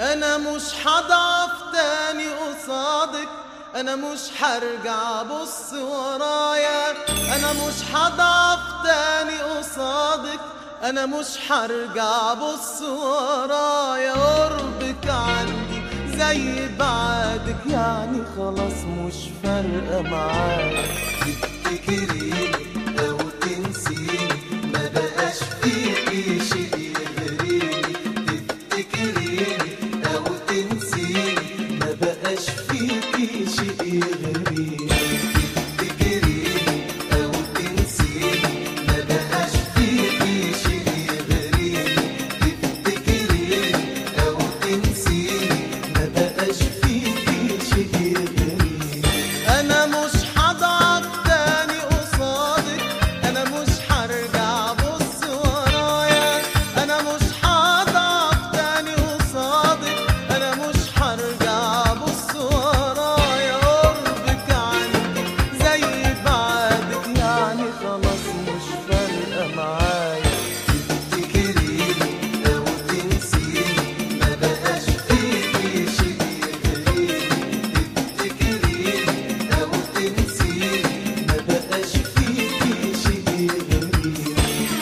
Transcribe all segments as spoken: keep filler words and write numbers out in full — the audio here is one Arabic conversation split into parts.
انا مش هضعف تاني قصادك، انا مش هرجع بص ورايا، انا مش هضعف تاني قصادك، انا مش هرجع بص ورايا. قربك عندي زي بعادك، يعني خلاص مش فارقة معايا. تفتكريني او تنسيني ما بقاش فيكي شيء يغريني، تفتكريني او تنسيني ما بقاش فيكي شيء يغريني، تفتكريني او تنسيني ما بقاش فيكي شيء يغريني، تفتكريني او تنسيني ما بقاش فيكي شيء يغريني. انا مش هضعف تاني قصادك، انا مش هرجع بص ورايا، انا مش هضعف تاني قصادك، انا مش هرجع بص ورايا. قربك عندي زي بعادك، يعني خلاص مش فارقة معايا. تفتكريني او تنسيني ما بقاش فيكي شيء يغريني، تفتكريني او تنسيني ما بقاش فيكي شيء يغريني.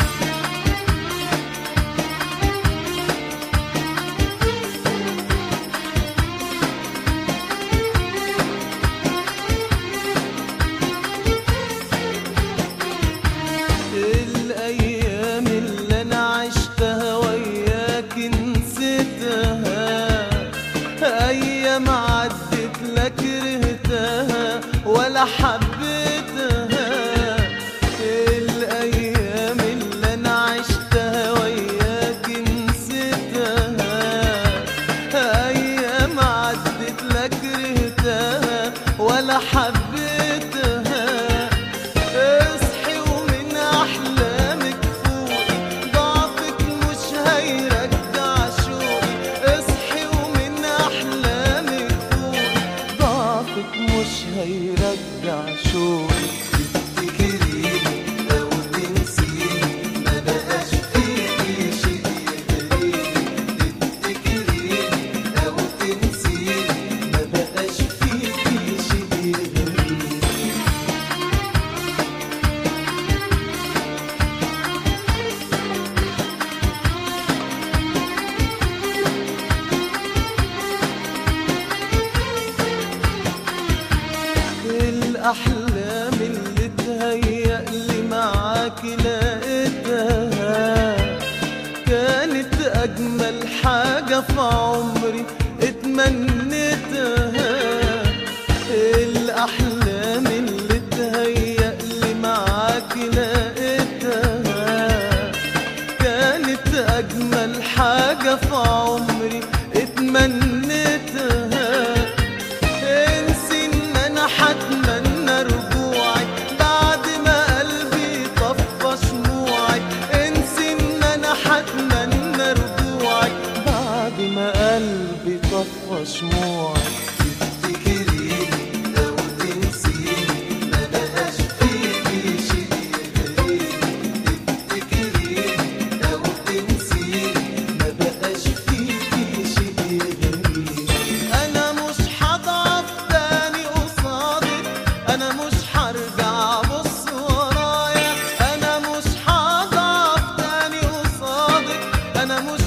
الأيام اللي أنا عشتها وياك نسيتها، أيام عدت لا كرهتها ولا حبيتها. الأيام اللي أنا عشتها وياك نسيتها، أيام عدت لا كرهتها ولا حبيتها. اصحي ومن احلامك فوقي، ضعفك مش هيرجع شوقي. اصحي ومن احلامك فوقي، ضعفك مش هيرجع شوقي. تفتكريني او تنسيني ما بقاش فيكي شيء يغريني، تفتكريني او تنسيني ما بقاش فيكي شيء يغريني. الأحلام اللي تهيألي معاك لقيتها، كانت أجمل حاجة في عمري اتمنيتها. الأحلام اللي تهيألي معاك لقيتها، كانت أجمل حاجة في عمري اتمنيتها. انسي ان انا هتمنى رجوعك بعد ما قلبي طفى شموعك، انسي ان انا هتمنى رجوعك بعد ما قلبي طفى شموعك. تفتكريني او تنسيني ما بقاش فيكي شيء يغريني، تفتكريني او تنسيني ما بقاش فيكي شيء يغريني. انا مش هضعف تاني قصادك، انا مش هرجع بص ورايا، انا مش هضعف تاني قصادك، انا مش